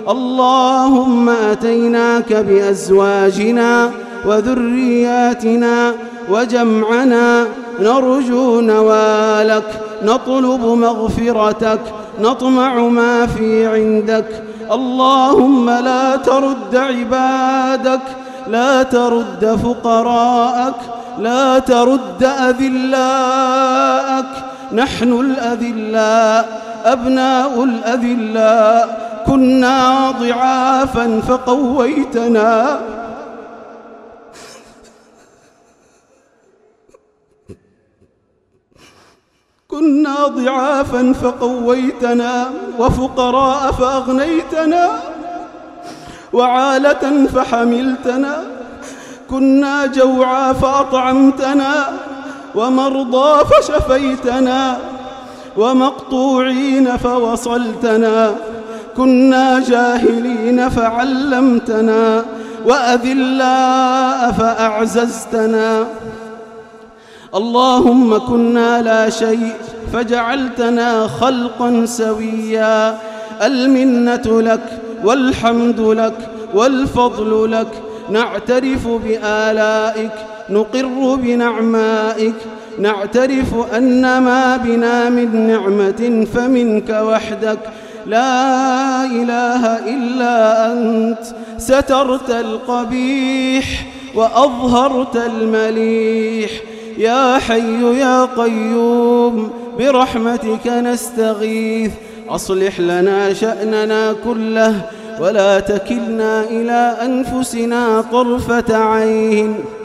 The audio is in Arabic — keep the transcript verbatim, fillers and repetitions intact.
اللهم أتيناك بأزواجنا وذرياتنا وجمعنا نرجو نوالك، نطلب مغفرتك، نطمع ما في عندك. اللهم لا ترد عبادك، لا ترد فقراءك، لا ترد أذلاءك. نحن الأذلاء أبناء الأذلاء، كنا ضعافا فقويتنا، كنا ضعافا فقويتنا، وفقراء فأغنيتنا، وعالة فحملتنا. كنا جوعا فأطعمتنا، ومرضى فشفيتنا، ومقطوعين فوصلتنا. كنا جاهلين فعلمتنا، وأذلاء فأعززتنا. اللهم كنا لا شيء فجعلتنا خلقا سويا. المنة لك والحمد لك والفضل لك، نعترف بآلائك، نقر بنعمائك، نعترف أن ما بنا من نعمة فمنك وحدك، لا إله إلا أنت. سترت القبيح وأظهرت المليح. يا حي يا قيوم برحمتك نستغيث، أصلح لنا شأننا كله، ولا تكلنا إلى أنفسنا طرفة عين.